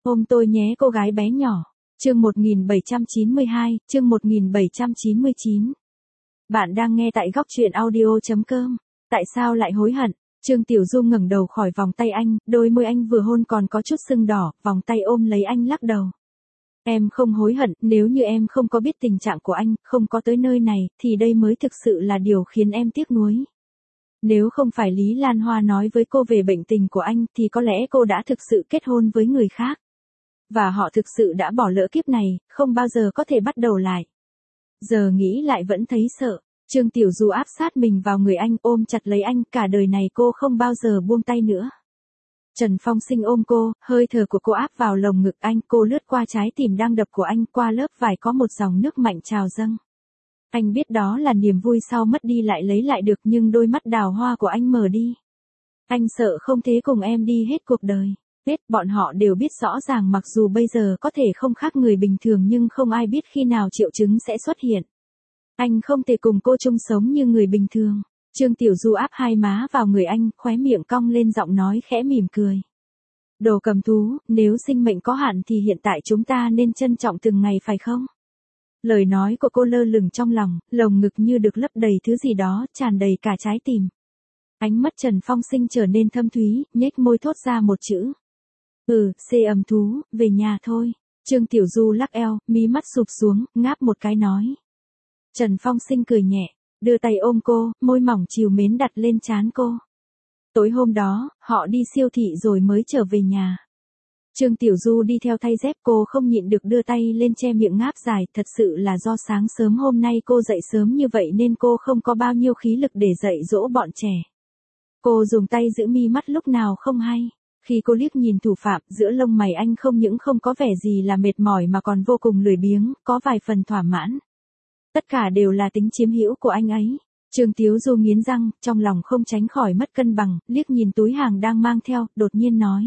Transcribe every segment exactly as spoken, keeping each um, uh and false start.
Ôm tôi nhé cô gái bé nhỏ. Chương một nghìn bảy trăm chín mươi hai, chương một nghìn bảy trăm chín mươi chín. Bạn đang nghe tại góc truyện audio chấm com. Tại sao lại hối hận? Trương Tiểu Du ngẩng đầu khỏi vòng tay anh, đôi môi anh vừa hôn còn có chút sưng đỏ, vòng tay ôm lấy anh lắc đầu. Em không hối hận, nếu như em không có biết tình trạng của anh, không có tới nơi này, thì đây mới thực sự là điều khiến em tiếc nuối. Nếu không phải Lý Lan Hoa nói với cô về bệnh tình của anh, thì có lẽ cô đã thực sự kết hôn với người khác. Và họ thực sự đã bỏ lỡ kiếp này, không bao giờ có thể bắt đầu lại. Giờ nghĩ lại vẫn thấy sợ. Trương Tiểu Du áp sát mình vào người anh, ôm chặt lấy anh, cả đời này cô không bao giờ buông tay nữa. Trần Phong Sinh ôm cô, hơi thở của cô áp vào lồng ngực anh, cô lướt qua trái tim đang đập của anh, qua lớp vải có một dòng nước mạnh trào dâng. Anh biết đó là niềm vui sau mất đi lại lấy lại được, nhưng đôi mắt đào hoa của anh mở đi. Anh sợ không thể cùng em đi hết cuộc đời. Biết bọn họ đều biết rõ ràng mặc dù bây giờ có thể không khác người bình thường nhưng không ai biết khi nào triệu chứng sẽ xuất hiện. Anh không thể cùng cô chung sống như người bình thường. Trương Tiểu Du áp hai má vào người anh, khóe miệng cong lên giọng nói khẽ mỉm cười. Đồ cầm thú, nếu sinh mệnh có hạn thì hiện tại chúng ta nên trân trọng từng ngày phải không? Lời nói của cô lơ lửng trong lòng, lồng ngực như được lấp đầy thứ gì đó, tràn đầy cả trái tim. Ánh mắt Trần Phong Sinh trở nên thâm thúy, nhếch môi thốt ra một chữ. Ừ, xê ầm thú, về nhà thôi. Trương Tiểu Du lắc eo, mí mắt sụp xuống, ngáp một cái nói. Trần Phong Sinh cười nhẹ, đưa tay ôm cô, môi mỏng trìu mến đặt lên trán cô. Tối hôm đó, họ đi siêu thị rồi mới trở về nhà. Trương Tiểu Du đi theo thay dép, cô không nhịn được đưa tay lên che miệng ngáp dài, thật sự là do sáng sớm hôm nay cô dậy sớm như vậy nên cô không có bao nhiêu khí lực để dạy dỗ bọn trẻ. Cô dùng tay giữ mi mắt lúc nào không hay. Khi cô liếc nhìn thủ phạm, giữa lông mày anh không những không có vẻ gì là mệt mỏi mà còn vô cùng lười biếng, có vài phần thỏa mãn. Tất cả đều là tính chiếm hữu của anh ấy. Trương Tiểu Du nghiến răng, trong lòng không tránh khỏi mất cân bằng, liếc nhìn túi hàng đang mang theo, đột nhiên nói.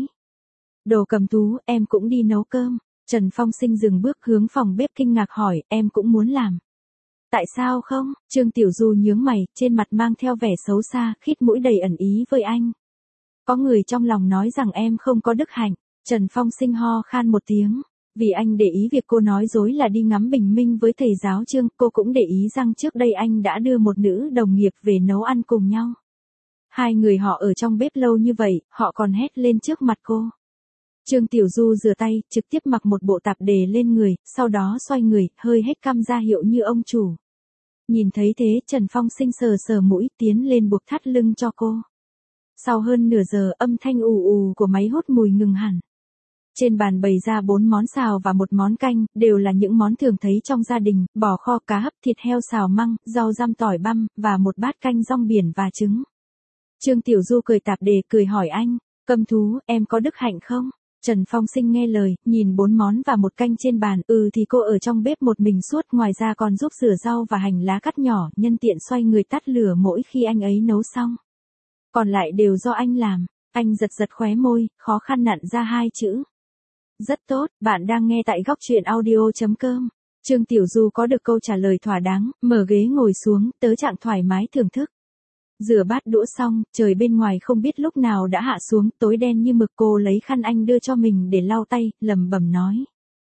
Đồ cầm thú, em cũng đi nấu cơm. Trần Phong Sinh dừng bước hướng phòng bếp kinh ngạc hỏi, em cũng muốn làm. Tại sao không? Trương Tiểu Du nhướng mày, trên mặt mang theo vẻ xấu xa, khít mũi đầy ẩn ý với anh. Có người trong lòng nói rằng em không có đức hạnh. Trần Phong Sinh ho khan một tiếng. Vì anh để ý việc cô nói dối là đi ngắm bình minh với thầy giáo Trương, cô cũng để ý rằng trước đây anh đã đưa một nữ đồng nghiệp về nấu ăn cùng nhau. Hai người họ ở trong bếp lâu như vậy, họ còn hét lên trước mặt cô. Trương Tiểu Du rửa tay, trực tiếp mặc một bộ tạp dề lên người, sau đó xoay người, hơi hết căm ra hiệu như ông chủ. Nhìn thấy thế, Trần Phong Sinh sờ sờ mũi, tiến lên buộc thắt lưng cho cô. Sau hơn nửa giờ, âm thanh ù ù của máy hút mùi ngừng hẳn. Trên bàn bày ra bốn món xào và một món canh, đều là những món thường thấy trong gia đình, bò kho, cá hấp, thịt heo xào măng, rau răm tỏi băm, và một bát canh rong biển và trứng. Trương Tiểu Du cười tạp dề, cười hỏi anh, cầm thú, em có đức hạnh không? Trần Phong Sinh nghe lời, nhìn bốn món và một canh trên bàn, ừ thì cô ở trong bếp một mình suốt, ngoài ra còn giúp rửa rau và hành lá cắt nhỏ, nhân tiện xoay người tắt lửa mỗi khi anh ấy nấu xong. Còn lại đều do anh làm. Anh giật giật khóe môi, khó khăn nặn ra hai chữ. Rất tốt, bạn đang nghe tại góc truyện audio chấm com. Trương Tiểu Du có được câu trả lời thỏa đáng, mở ghế ngồi xuống, tớ trạng thoải mái thưởng thức. Rửa bát đũa xong, trời bên ngoài không biết lúc nào đã hạ xuống, tối đen như mực. Cô lấy khăn anh đưa cho mình để lau tay, lẩm bẩm nói.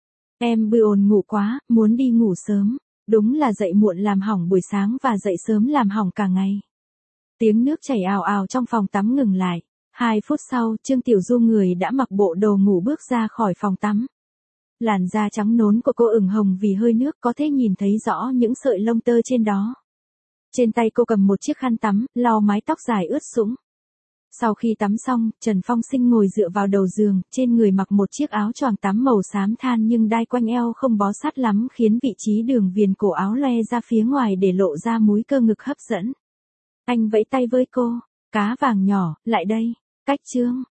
Em bữa ồn ngủ quá, muốn đi ngủ sớm. Đúng là dậy muộn làm hỏng buổi sáng và dậy sớm làm hỏng cả ngày. Tiếng nước chảy ào ào trong phòng tắm ngừng lại. Hai phút sau, Trương Tiểu Du người đã mặc bộ đồ ngủ bước ra khỏi phòng tắm. Làn da trắng nón của cô ửng hồng vì hơi nước, có thể nhìn thấy rõ những sợi lông tơ trên đó. Trên tay cô cầm một chiếc khăn tắm, lau mái tóc dài ướt sũng. Sau khi tắm xong, Trần Phong Sinh ngồi dựa vào đầu giường, trên người mặc một chiếc áo choàng tắm màu xám than nhưng đai quanh eo không bó sát lắm, khiến vị trí đường viền cổ áo loe ra phía ngoài để lộ ra múi cơ ngực hấp dẫn. Anh vẫy tay với cô, cá vàng nhỏ, lại đây. Cách Trương,